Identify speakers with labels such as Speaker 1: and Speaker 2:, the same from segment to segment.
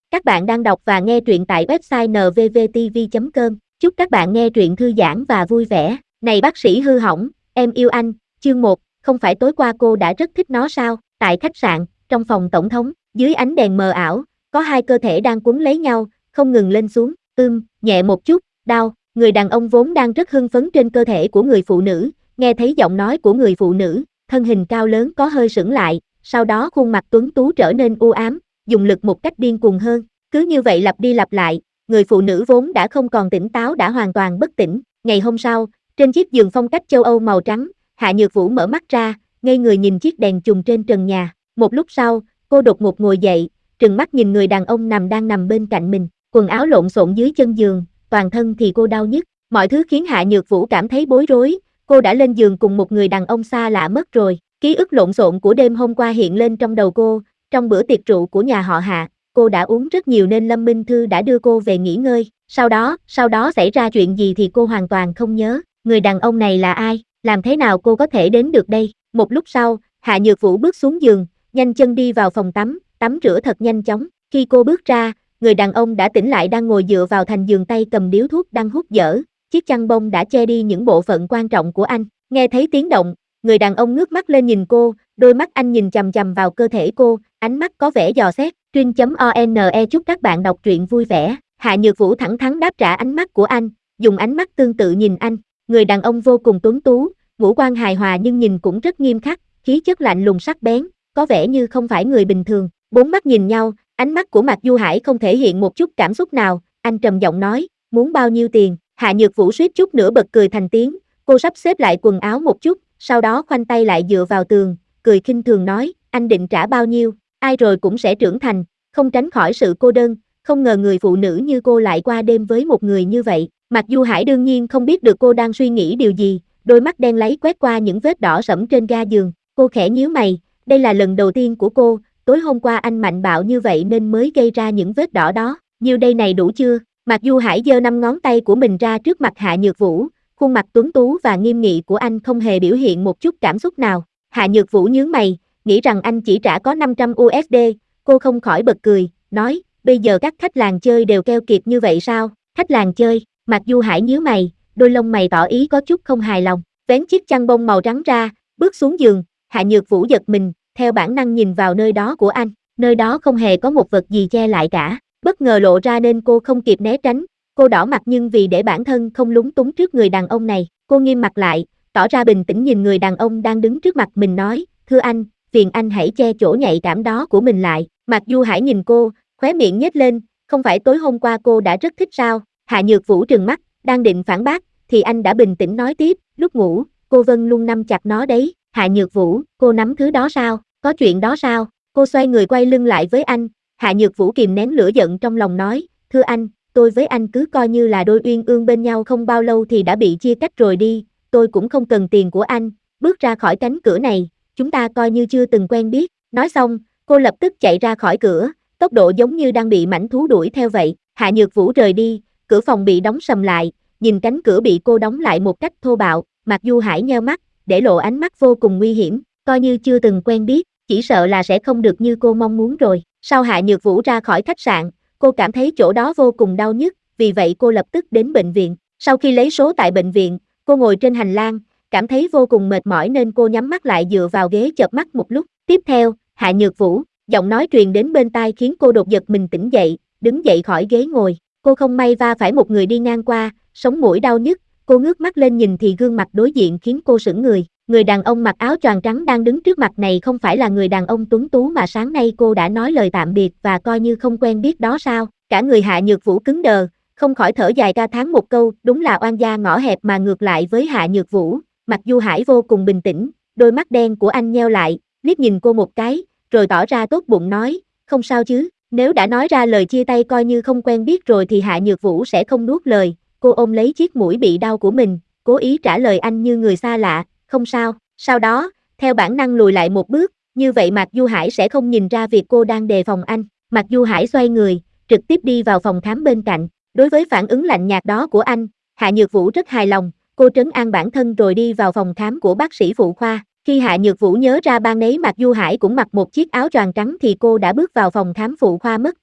Speaker 1: Các bạn đang đọc và nghe truyện tại website nvvtv.com. Chúc các bạn nghe truyện thư giãn và vui vẻ. Này bác sĩ hư hỏng, em yêu anh. Chương 1, không phải tối qua cô đã rất thích nó sao? Tại khách sạn, trong phòng tổng thống, dưới ánh đèn mờ ảo, có hai cơ thể đang quấn lấy nhau, không ngừng lên xuống. Nhẹ một chút, đau. Người đàn ông vốn đang rất hưng phấn trên cơ thể của người phụ nữ, nghe thấy giọng nói của người phụ nữ, thân hình cao lớn có hơi sững lại, sau đó khuôn mặt tuấn tú trở nên u ám, dùng lực một cách điên cuồng hơn. Cứ như vậy lặp đi lặp lại, người phụ nữ vốn đã không còn tỉnh táo đã hoàn toàn bất tỉnh. Ngày hôm sau, trên chiếc giường phong cách châu Âu màu trắng, Hạ Nhược Vũ mở mắt ra, ngây người nhìn chiếc đèn chùm trên trần nhà. Một lúc sau, cô đột ngột ngồi dậy, trừng mắt nhìn người đàn ông đang nằm bên cạnh mình, quần áo lộn xộn dưới chân giường, toàn thân thì cô đau nhức. Mọi thứ khiến Hạ Nhược Vũ cảm thấy bối rối, cô đã lên giường cùng một người đàn ông xa lạ mất rồi. Ký ức lộn xộn của đêm hôm qua hiện lên trong đầu cô, trong bữa tiệc rượu của nhà họ Hạ, cô đã uống rất nhiều nên Lâm Minh Thư đã đưa cô về nghỉ ngơi. Sau đó xảy ra chuyện gì thì cô hoàn toàn không nhớ. Người đàn ông này là ai? Làm thế nào cô có thể đến được đây? Một lúc sau, Hạ Nhược Vũ bước xuống giường, nhanh chân đi vào phòng tắm rửa thật nhanh chóng. Khi cô bước ra, người đàn ông đã tỉnh lại đang ngồi dựa vào thành giường tay cầm điếu thuốc đang hút dở. Chiếc chăn bông đã che đi những bộ phận quan trọng của anh. Nghe thấy tiếng động, người đàn ông ngước mắt lên nhìn cô, đôi mắt anh nhìn chằm chằm vào cơ thể cô, ánh mắt có vẻ dò xét. Truyện.one chúc các bạn đọc truyện vui vẻ. Hạ Nhược Vũ thẳng thắn đáp trả ánh mắt của anh, dùng ánh mắt tương tự nhìn anh. Người đàn ông vô cùng tuấn tú, ngũ quan hài hòa nhưng nhìn cũng rất nghiêm khắc, khí chất lạnh lùng sắc bén, có vẻ như không phải người bình thường. Bốn mắt nhìn nhau, ánh mắt của Mạc Du Hải không thể hiện một chút cảm xúc nào, anh trầm giọng nói, muốn bao nhiêu tiền? Hạ Nhược Vũ suýt chút nữa bật cười thành tiếng, cô sắp xếp lại quần áo một chút, sau đó khoanh tay lại dựa vào tường, cười khinh thường nói, anh định trả bao nhiêu? Ai rồi cũng sẽ trưởng thành, không tránh khỏi sự cô đơn, không ngờ người phụ nữ như cô lại qua đêm với một người như vậy. Mạc Du Hải đương nhiên không biết được cô đang suy nghĩ điều gì, đôi mắt đen láy quét qua những vết đỏ sẫm trên ga giường, cô khẽ nhíu mày, đây là lần đầu tiên của cô, tối hôm qua anh mạnh bạo như vậy nên mới gây ra những vết đỏ đó, nhiêu đây này đủ chưa? Mạc Du Hải giơ 5 ngón tay của mình ra trước mặt Hạ Nhược Vũ, khuôn mặt tuấn tú và nghiêm nghị của anh không hề biểu hiện một chút cảm xúc nào. Hạ Nhược Vũ nhướng mày, nghĩ rằng anh chỉ trả có 500 USD, cô không khỏi bật cười, nói, bây giờ các khách làng chơi đều keo kiệt như vậy sao? Khách làng chơi? Mạc Du Hải nhíu mày, đôi lông mày tỏ ý có chút không hài lòng, vén chiếc chăn bông màu trắng ra, bước xuống giường. Hạ Nhược Vũ giật mình, theo bản năng nhìn vào nơi đó của anh, nơi đó không hề có một vật gì che lại cả, bất ngờ lộ ra nên cô không kịp né tránh, cô đỏ mặt nhưng vì để bản thân không lúng túng trước người đàn ông này, cô nghiêm mặt lại, tỏ ra bình tĩnh nhìn người đàn ông đang đứng trước mặt mình nói, thưa anh, phiền anh hãy che chỗ nhạy cảm đó của mình lại. Mạc Du Hải nhìn cô, khóe miệng nhếch lên, không phải tối hôm qua cô đã rất thích sao? Hạ Nhược Vũ trừng mắt, đang định phản bác, thì anh đã bình tĩnh nói tiếp, lúc ngủ, cô Vân luôn nắm chặt nó đấy. Hạ Nhược Vũ, cô nắm thứ đó sao? Có chuyện đó sao? Cô xoay người quay lưng lại với anh. Hạ Nhược Vũ kìm nén lửa giận trong lòng nói, thưa anh, tôi với anh cứ coi như là đôi uyên ương bên nhau không bao lâu thì đã bị chia cách rồi đi, tôi cũng không cần tiền của anh, bước ra khỏi cánh cửa này, chúng ta coi như chưa từng quen biết. Nói xong, cô lập tức chạy ra khỏi cửa, tốc độ giống như đang bị mãnh thú đuổi theo vậy. Hạ Nhược Vũ rời đi, cửa phòng bị đóng sầm lại, nhìn cánh cửa bị cô đóng lại một cách thô bạo, Mạc Du Hải nheo mắt, để lộ ánh mắt vô cùng nguy hiểm, coi như chưa từng quen biết, chỉ sợ là sẽ không được như cô mong muốn rồi. Sau Hạ Nhược Vũ ra khỏi khách sạn, cô cảm thấy chỗ đó vô cùng đau nhức, vì vậy cô lập tức đến bệnh viện. Sau khi lấy số tại bệnh viện, cô ngồi trên hành lang, cảm thấy vô cùng mệt mỏi nên cô nhắm mắt lại dựa vào ghế chợp mắt một lúc. Tiếp theo, Hạ Nhược Vũ, giọng nói truyền đến bên tai khiến cô đột giật mình tỉnh dậy, đứng dậy khỏi ghế ngồi. Cô không may va phải một người đi ngang qua, sống mũi đau nhức, cô ngước mắt lên nhìn thì gương mặt đối diện khiến cô sững người. Người đàn ông mặc áo choàng trắng đang đứng trước mặt này không phải là người đàn ông tuấn tú mà sáng nay cô đã nói lời tạm biệt và coi như không quen biết đó sao? Cả người Hạ Nhược Vũ cứng đờ, không khỏi thở dài ca thán một câu, đúng là oan gia ngõ hẹp mà ngược lại với Hạ Nhược Vũ. Mạc Du Hải vô cùng bình tĩnh, đôi mắt đen của anh nheo lại, liếc nhìn cô một cái, rồi tỏ ra tốt bụng nói, không sao chứ, nếu đã nói ra lời chia tay coi như không quen biết rồi thì Hạ Nhược Vũ sẽ không nuốt lời. Cô ôm lấy chiếc mũi bị đau của mình, cố ý trả lời anh như người xa lạ, không sao. Sau đó, theo bản năng lùi lại một bước, như vậy Mạc Du Hải sẽ không nhìn ra việc cô đang đề phòng anh. Mạc Du Hải xoay người, trực tiếp đi vào phòng khám bên cạnh. Đối với phản ứng lạnh nhạt đó của anh, Hạ Nhược Vũ rất hài lòng, cô trấn an bản thân rồi đi vào phòng khám của bác sĩ phụ khoa. Khi Hạ Nhược Vũ nhớ ra ban nấy Mạc Du Hải cũng mặc một chiếc áo choàng trắng thì cô đã bước vào phòng khám phụ khoa mất rồi.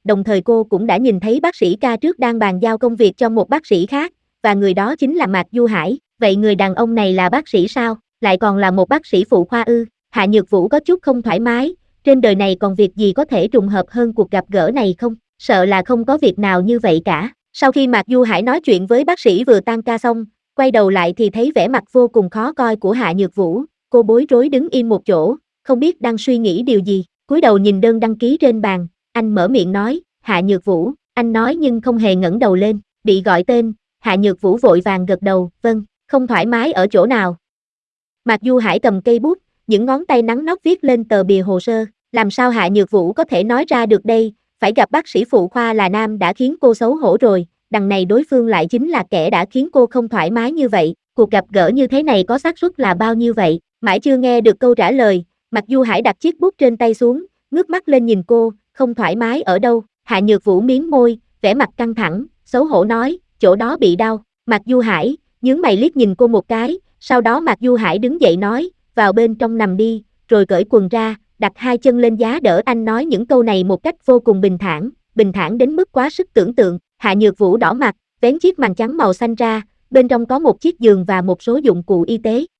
Speaker 1: đồng thời cô cũng đã nhìn thấy bác sĩ K trước đang bàn giao công việc cho một bác sĩ khác, và người đó chính là Mạc Du Hải. Vậy người đàn ông này là bác sĩ sao? Lại còn là một bác sĩ phụ khoa ư? Hạ Nhược Vũ có chút không thoải mái, trên đời này còn việc gì có thể trùng hợp hơn cuộc gặp gỡ này không? Sợ là không có việc nào như vậy cả. Sau khi Mạc Du Hải nói chuyện với bác sĩ vừa tan ca xong, quay đầu lại thì thấy vẻ mặt vô cùng khó coi của Hạ Nhược Vũ, cô bối rối đứng im một chỗ, không biết đang suy nghĩ điều gì, cúi đầu nhìn đơn đăng ký trên bàn, anh mở miệng nói, Hạ Nhược Vũ, anh nói nhưng không hề ngẩng đầu lên, bị gọi tên, Hạ Nhược Vũ vội vàng gật đầu, vâng, không thoải mái ở chỗ nào. Mạc Du Hải cầm cây bút, những ngón tay nắn nót viết lên tờ bìa hồ sơ, làm sao Hạ Nhược Vũ có thể nói ra được đây, phải gặp bác sĩ phụ khoa là nam đã khiến cô xấu hổ rồi, đằng này đối phương lại chính là kẻ đã khiến cô không thoải mái như vậy, cuộc gặp gỡ như thế này có xác suất là bao nhiêu vậy, mãi chưa nghe được câu trả lời, Mạc Du Hải đặt chiếc bút trên tay xuống, ngước mắt lên nhìn cô, không thoải mái ở đâu, Hạ Nhược Vũ miếm môi, vẻ mặt căng thẳng, xấu hổ nói, chỗ đó bị đau, Mạc Du Hải, nhướng mày liếc nhìn cô một cái, sau đó Mạc Du Hải đứng dậy nói, vào bên trong nằm đi, rồi cởi quần ra, đặt hai chân lên giá đỡ anh nói những câu này một cách vô cùng bình thản đến mức quá sức tưởng tượng, Hạ Nhược Vũ đỏ mặt, vén chiếc màn trắng màu xanh ra, bên trong có một chiếc giường và một số dụng cụ y tế,